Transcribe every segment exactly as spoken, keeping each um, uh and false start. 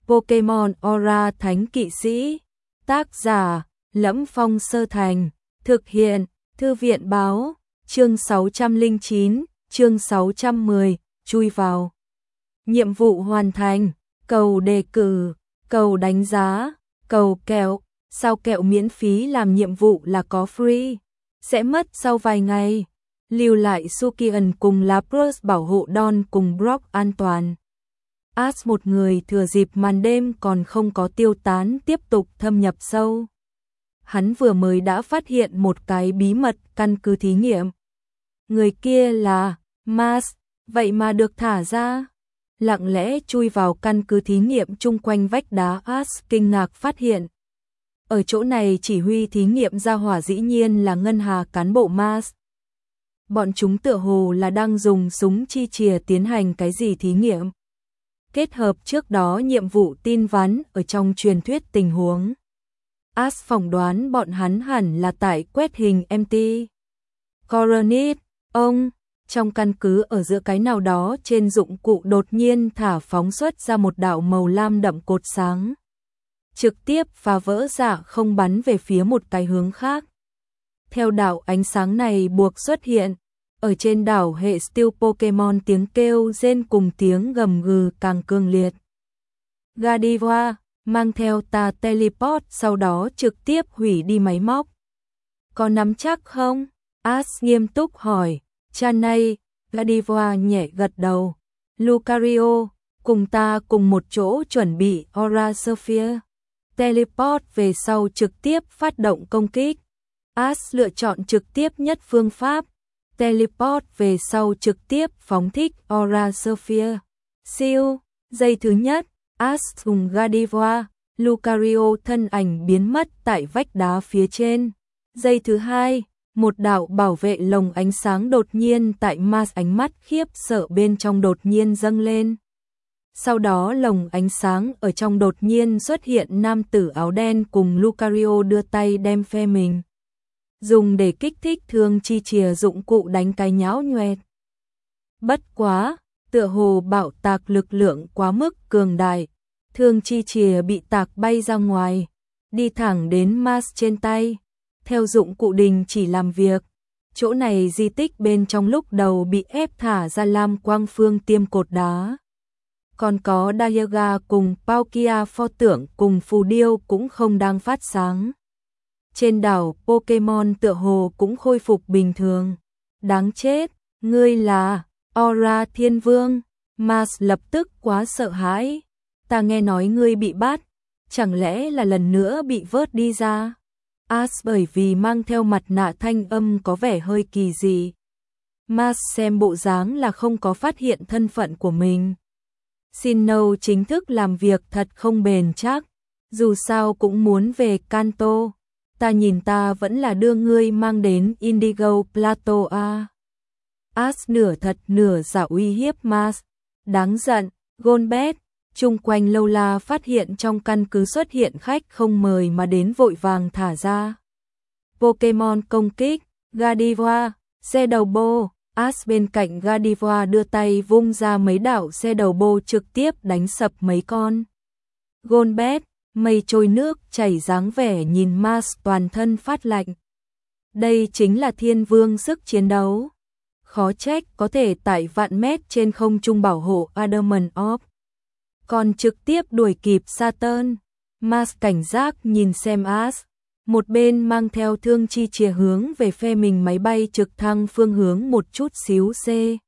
Pokemon Aura Thánh Kỵ Sĩ. Tác giả: Lẫm Phong Sơ Thành. Thực hiện: Thư viện báo. Chương sáu trăm lẻ chín, chương sáu trăm mười, chui vào. Nhiệm vụ hoàn thành. Cầu đề cử, cầu đánh giá, cầu kẹo. Sao kẹo miễn phí làm nhiệm vụ là có free. Sẽ mất sau vài ngày. Lưu lại Sukian cùng Lapras bảo hộ Don cùng Brock an toàn. Ash một người thừa dịp màn đêm còn không có tiêu tán tiếp tục thâm nhập sâu. Hắn vừa mới đã phát hiện một cái bí mật căn cứ thí nghiệm. Người kia là Mars, vậy mà được thả ra. Lặng lẽ chui vào căn cứ thí nghiệm chung quanh vách đá. Ash kinh ngạc phát hiện. Ở chỗ này chỉ huy thí nghiệm ra hỏa dĩ nhiên là ngân hà cán bộ Mars. Bọn chúng tựa hồ là đang dùng súng chi chìa tiến hành cái gì thí nghiệm. Kết hợp trước đó nhiệm vụ tin vắn ở trong truyền thuyết tình huống. Ash phỏng đoán bọn hắn hẳn là tại quét hình em tê. Coronit, ông, trong căn cứ ở giữa cái nào đó trên dụng cụ đột nhiên thả phóng xuất ra một đạo màu lam đậm cột sáng. Trực tiếp phá vỡ dạ không bắn về phía một cái hướng khác. Theo đạo ánh sáng này buộc xuất hiện, ở trên đảo hệ Steel Pokemon tiếng kêu rên cùng tiếng gầm gừ càng cường liệt. Gardevoir, mang theo ta teleport sau đó trực tiếp hủy đi máy móc. Có nắm chắc không? Ash nghiêm túc hỏi. Cha này, Gardevoir nhẹ gật đầu. Lucario, cùng ta cùng một chỗ chuẩn bị Aura Sphere. Teleport về sau trực tiếp phát động công kích. Ash lựa chọn trực tiếp nhất phương pháp. Teleport về sau trực tiếp phóng thích Aura Sphere. Siêu, giây thứ nhất, Ash cùng Gardevoir, Lucario thân ảnh biến mất tại vách đá phía trên. Giây thứ hai, một đạo bảo vệ lồng ánh sáng đột nhiên tại Mars ánh mắt khiếp sợ bên trong đột nhiên dâng lên. Sau đó lồng ánh sáng ở trong đột nhiên xuất hiện nam tử áo đen cùng Lucario đưa tay đem phe mình. Dùng để kích thích thương chi chìa dụng cụ đánh cái nhão nhoẹt. Bất quá, tựa hồ bạo tạc lực lượng quá mức cường đại, thương chi chìa bị tạc bay ra ngoài, đi thẳng đến Mars trên tay. Theo dụng cụ đình chỉ làm việc, chỗ này di tích bên trong lúc đầu bị ép thả ra lam quang phương tiêm cột đá. Còn có Dialga cùng Palkia pho tượng cùng phù điêu cũng không đang phát sáng. Trên đảo Pokemon tựa hồ cũng khôi phục bình thường. Đáng chết, ngươi là Aura Thiên Vương. Mars lập tức quá sợ hãi. Ta nghe nói ngươi bị bắt, chẳng lẽ là lần nữa bị vớt đi ra? Ash bởi vì mang theo mặt nạ thanh âm có vẻ hơi kỳ dị. Mars xem bộ dáng là không có phát hiện thân phận của mình. Sinnoh chính thức làm việc thật không bền chắc, dù sao cũng muốn về Kanto. Ta nhìn ta vẫn là đưa ngươi mang đến Indigo Plateau a. Ash nửa thật nửa giả uy hiếp Mars. Đáng giận, Golbat. Chung quanh lâu la phát hiện trong căn cứ xuất hiện khách không mời mà đến vội vàng thả ra. Pokemon công kích, Gardevoir, xe đầu bô. Ash bên cạnh Gardevoir đưa tay vung ra mấy đạo xe đầu bô trực tiếp đánh sập mấy con. Golbat, mây trôi nước chảy dáng vẻ nhìn Mars toàn thân phát lạnh. Đây chính là thiên vương sức chiến đấu. Khó trách có thể tại vạn mét trên không trung bảo hộ Adamant Orb. Còn trực tiếp đuổi kịp Saturn. Mars cảnh giác nhìn xem Ash. Một bên mang theo thương chi chìa hướng về phe mình máy bay trực thăng phương hướng một chút xíu C.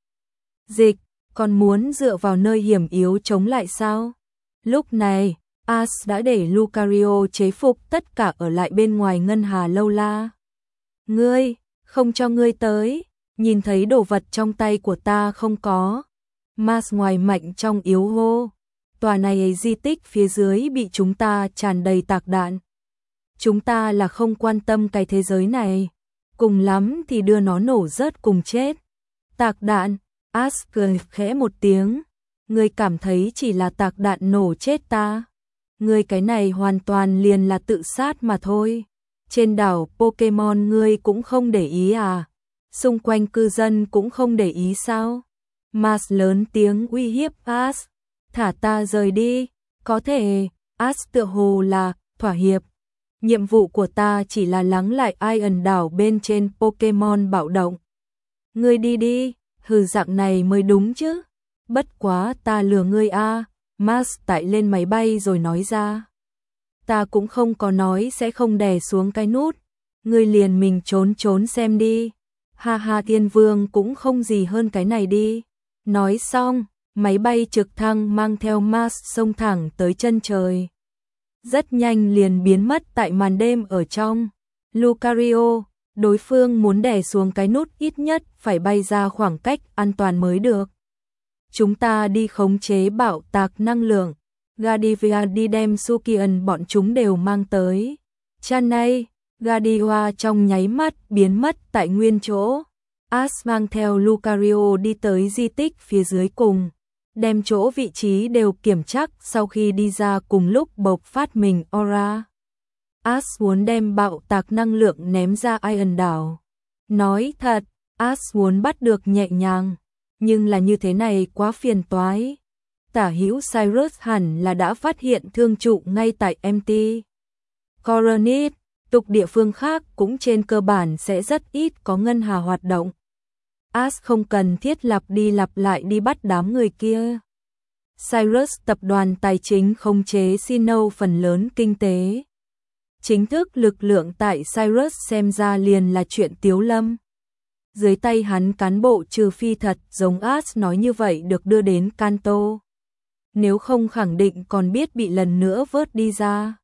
Dịch, còn muốn dựa vào nơi hiểm yếu chống lại sao? Lúc này, Ash đã để Lucario chế phục tất cả ở lại bên ngoài ngân hà lâu la. Ngươi, không cho ngươi tới, nhìn thấy đồ vật trong tay của ta không có. Mars ngoài mạnh trong yếu hô. Tòa này di tích phía dưới bị chúng ta tràn đầy tạc đạn. Chúng ta là không quan tâm cái thế giới này. Cùng lắm thì đưa nó nổ rớt cùng chết. Tạc đạn, Ash cười khẽ một tiếng. Ngươi cảm thấy chỉ là tạc đạn nổ chết ta. Ngươi cái này hoàn toàn liền là tự sát mà thôi. Trên đảo Pokemon ngươi cũng không để ý à? Xung quanh cư dân cũng không để ý sao? Mars lớn tiếng uy hiếp Ash. Thả ta rời đi, Có thể, Ash tựa hồ là thỏa hiệp. Nhiệm vụ của ta chỉ là lắng lại Iron đảo bên trên Pokemon bạo động. Ngươi đi đi, hừ dạng này mới đúng chứ. Bất quá ta lừa ngươi a. À. Max tải lên máy bay rồi nói ra. Ta cũng không có nói sẽ không đè xuống cái nút. Ngươi liền mình trốn trốn xem đi. Ha ha, Thiên Vương cũng không gì hơn cái này đi. Nói xong, máy bay trực thăng mang theo Max xông thẳng tới chân trời. Rất nhanh liền biến mất tại màn đêm ở trong. Lucario, đối phương muốn đè xuống cái nút ít nhất phải bay ra khoảng cách an toàn mới được. Chúng ta đi khống chế bạo tạc năng lượng. Gardevoir đi đem Sukian bọn chúng đều mang tới. Chanay, Gardevoir trong nháy mắt biến mất tại nguyên chỗ. Ash mang theo Lucario đi tới di tích phía dưới cùng. Đem chỗ vị trí đều kiểm chắc sau khi đi ra cùng lúc bộc phát mình aura. Ash muốn đem bạo tạc năng lượng ném ra Iron đảo. Nói thật, Ash muốn bắt được nhẹ nhàng. Nhưng là như thế này quá phiền toái. Tả hữu Cyrus hẳn là đã phát hiện thương trụ ngay tại em tê. Coronet, tục địa phương khác cũng trên cơ bản sẽ rất ít có ngân hà hoạt động. Ash không cần thiết lặp đi lặp lại đi bắt đám người kia. Cyrus tập đoàn tài chính khống chế Sinnoh phần lớn kinh tế. Chính thức lực lượng tại Cyrus xem ra liền là chuyện tiếu lâm. Dưới tay hắn cán bộ trừ phi thật giống Ash nói như vậy được đưa đến Kanto. Nếu không khẳng định còn biết bị lần nữa vớt đi ra.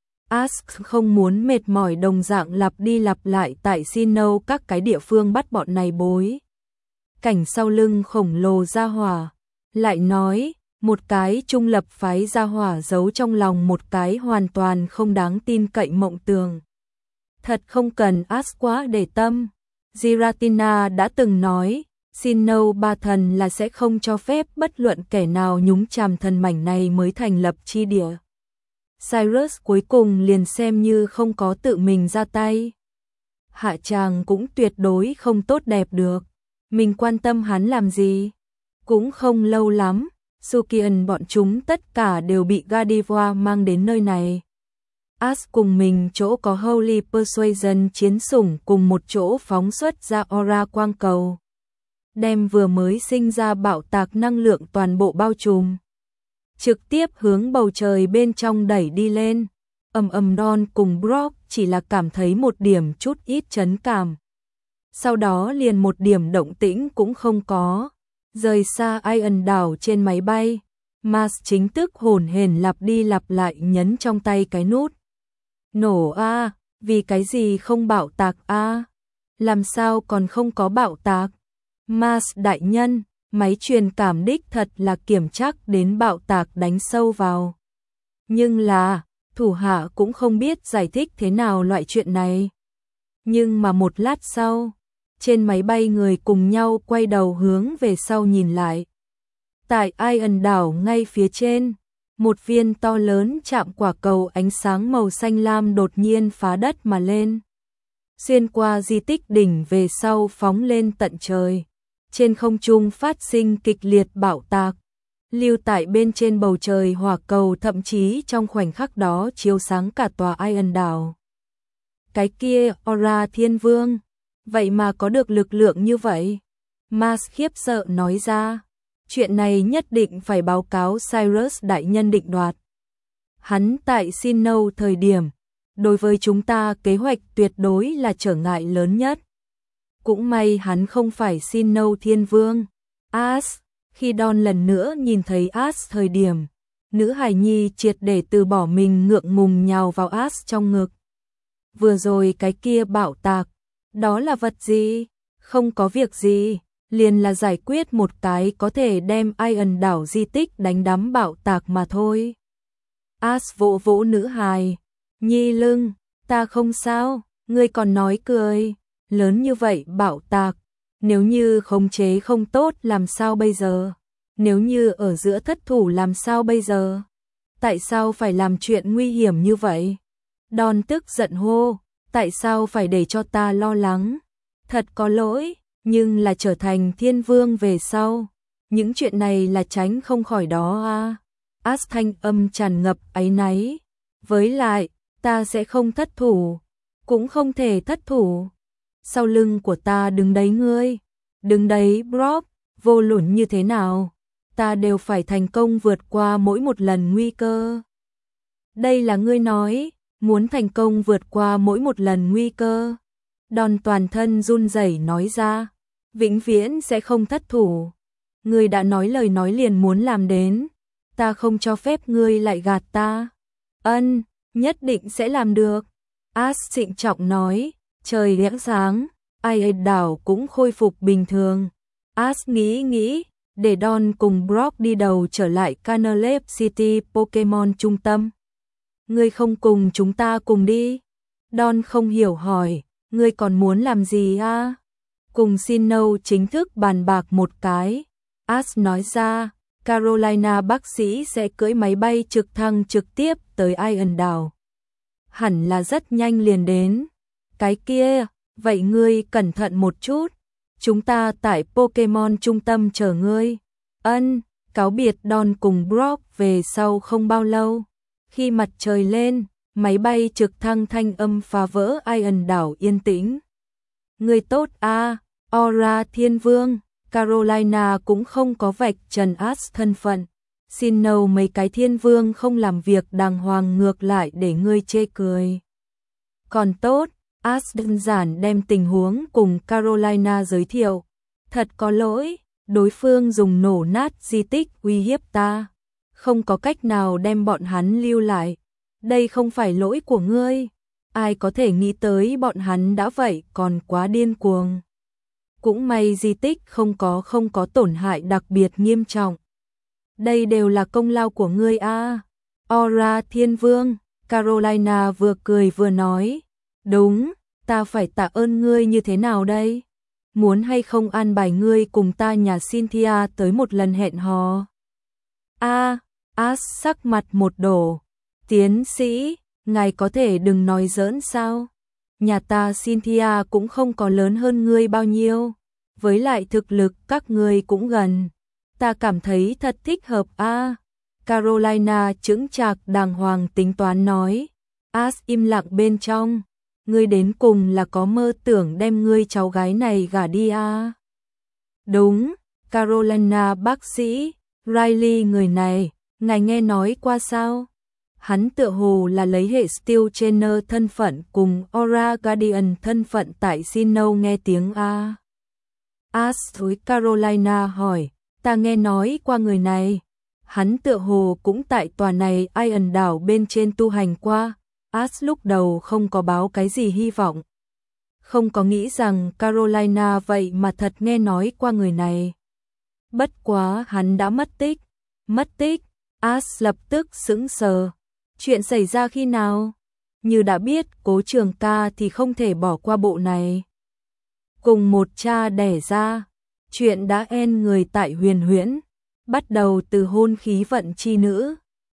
Ash không muốn mệt mỏi đồng dạng lặp đi lặp lại tại Sinnoh các cái địa phương bắt bọn này bối. Cảnh sau lưng khổng lồ ra hỏa. Lại nói, một cái trung lập phái ra hỏa giấu trong lòng một cái hoàn toàn không đáng tin cậy mộng tường. Thật không cần Ash quá để tâm. Giratina đã từng nói, Sinnoh ba thần là sẽ không cho phép bất luận kẻ nào nhúng chàm thần mảnh này mới thành lập chi địa. Cyrus cuối cùng liền xem như không có tự mình ra tay. Hạ tràng cũng tuyệt đối không tốt đẹp được. Mình quan tâm hắn làm gì? Cũng không lâu lắm, Sukian bọn chúng tất cả đều bị Gardevoir mang đến nơi này. Ash cùng mình chỗ có Holy Persuasion chiến sủng cùng một chỗ phóng xuất ra aura quang cầu. Đem vừa mới sinh ra bạo tạc năng lượng toàn bộ bao trùm. Trực tiếp hướng bầu trời bên trong đẩy đi lên. Ầm ầm Don cùng Brock chỉ là cảm thấy một điểm chút ít chấn cảm. Sau đó liền một điểm động tĩnh cũng không có. Rời xa Iron đảo trên máy bay. Mars chính thức hồn hển lặp đi lặp lại nhấn trong tay cái nút. Nổ a, à, vì cái gì không bạo tạc a? À? Làm sao còn không có bạo tạc? Mars đại nhân, máy truyền cảm đích thật là kiểm chắc đến bạo tạc đánh sâu vào. Nhưng là, thủ hạ cũng không biết giải thích thế nào loại chuyện này. Nhưng mà một lát sau, trên máy bay người cùng nhau quay đầu hướng về sau nhìn lại. Tại Iron đảo ngay phía trên, một viên to lớn chạm quả cầu ánh sáng màu xanh lam đột nhiên phá đất mà lên. Xuyên qua di tích đỉnh về sau phóng lên tận trời. Trên không trung phát sinh kịch liệt bạo tạc. Lưu tại bên trên bầu trời hỏa cầu thậm chí trong khoảnh khắc đó chiếu sáng cả tòa Iron đảo. Cái kia Aura Thiên Vương, vậy mà có được lực lượng như vậy. Mars khiếp sợ nói ra. Chuyện này nhất định phải báo cáo Cyrus đại nhân định đoạt. Hắn tại Sinnoh thời điểm, đối với chúng ta kế hoạch tuyệt đối là trở ngại lớn nhất. Cũng may hắn không phải Sinnoh Thiên Vương. Ash, khi Don lần nữa nhìn thấy Ash thời điểm, nữ hài nhi triệt để từ bỏ mình ngượng ngùng nhào vào Ash trong ngực. Vừa rồi cái kia bạo tạc, đó là vật gì? Không có việc gì. Liền là giải quyết một cái có thể đem Iron đảo di tích đánh đắm bạo tạc mà thôi. Ash vỗ vỗ nữ hài. Nhi lưng, ta không sao, ngươi còn nói cười. Lớn như vậy bạo tạc, nếu như khống chế không tốt làm sao bây giờ? Nếu như ở giữa thất thủ làm sao bây giờ? Tại sao phải làm chuyện nguy hiểm như vậy? Don tức giận hô, tại sao phải để cho ta lo lắng? Thật có lỗi. Nhưng là trở thành thiên vương về sau, những chuyện này là tránh không khỏi đó a. À. As thanh âm tràn ngập áy náy. Với lại, ta sẽ không thất thủ. Cũng không thể thất thủ. Sau lưng của ta đứng đấy ngươi. Đứng đấy Brock, vô luận như thế nào. Ta đều phải thành công vượt qua mỗi một lần nguy cơ. Đây là ngươi nói, muốn thành công vượt qua mỗi một lần nguy cơ. Don toàn thân run rẩy nói ra, vĩnh viễn sẽ không thất thủ. Ngươi đã nói lời nói liền muốn làm đến, ta không cho phép ngươi lại gạt ta. Ân, nhất định sẽ làm được. As trịnh trọng nói, trời lẽng sáng, ai đảo cũng khôi phục bình thường. As nghĩ nghĩ, để Don cùng Brock đi đầu trở lại Canalep City Pokemon trung tâm. Ngươi không cùng chúng ta cùng đi? Don không hiểu hỏi, ngươi còn muốn làm gì à? Cùng Sinnoh chính thức bàn bạc một cái. As nói ra, Carolina bác sĩ sẽ cưỡi máy bay trực thăng trực tiếp tới Iron đảo. Hẳn là rất nhanh liền đến. Cái kia, vậy ngươi cẩn thận một chút. Chúng ta tại Pokemon trung tâm chờ ngươi. Ân, cáo biệt Don cùng Brock về sau không bao lâu. Khi mặt trời lên, máy bay trực thăng thanh âm phá vỡ Iron đảo yên tĩnh. Ngươi tốt a, Aura Thiên Vương. Carolina cũng không có vạch trần As thân phận. Sinnoh mấy cái thiên vương không làm việc đàng hoàng ngược lại để ngươi chê cười. Còn tốt, As đơn giản đem tình huống cùng Carolina giới thiệu. Thật có lỗi, đối phương dùng nổ nát di tích uy hiếp ta. Không có cách nào đem bọn hắn lưu lại. Đây không phải lỗi của ngươi. Ai có thể nghĩ tới bọn hắn đã vậy còn quá điên cuồng. Cũng may di tích không có không có tổn hại đặc biệt nghiêm trọng. Đây đều là công lao của ngươi a. Aura Thiên Vương, Carolina vừa cười vừa nói. Đúng, ta phải tạ ơn ngươi như thế nào đây? Muốn hay không an bài ngươi cùng ta nhà Cynthia tới một lần hẹn hò? A, As sắc mặt một đổ. Tiến sĩ, ngài có thể đừng nói giỡn sao? Nhà ta Cynthia cũng không có lớn hơn ngươi bao nhiêu. Với lại thực lực các ngươi cũng gần. Ta cảm thấy thật thích hợp a. Carolina chững chạc đàng hoàng tính toán nói. As im lặng bên trong. Ngươi đến cùng là có mơ tưởng đem ngươi cháu gái này gả đi a? Đúng, Carolina bác sĩ, Riley người này, ngài nghe nói qua sao? Hắn tựa hồ là lấy hệ Steel Trainer thân phận cùng Aura Guardian thân phận tại Sinnoh nghe tiếng a. As với Carolina hỏi, ta nghe nói qua người này. Hắn tựa hồ cũng tại tòa này Iron đảo bên trên tu hành qua. As lúc đầu không có báo cái gì hy vọng. Không có nghĩ rằng Carolina vậy mà thật nghe nói qua người này. Bất quá hắn đã mất tích. Mất tích, As lập tức sững sờ. Chuyện xảy ra khi nào? Như đã biết Cố Trường Ca thì không thể bỏ qua bộ này. Cùng một cha đẻ ra, chuyện đã en người tại Huyền Huyễn, bắt đầu từ hôn khí vận chi nữ,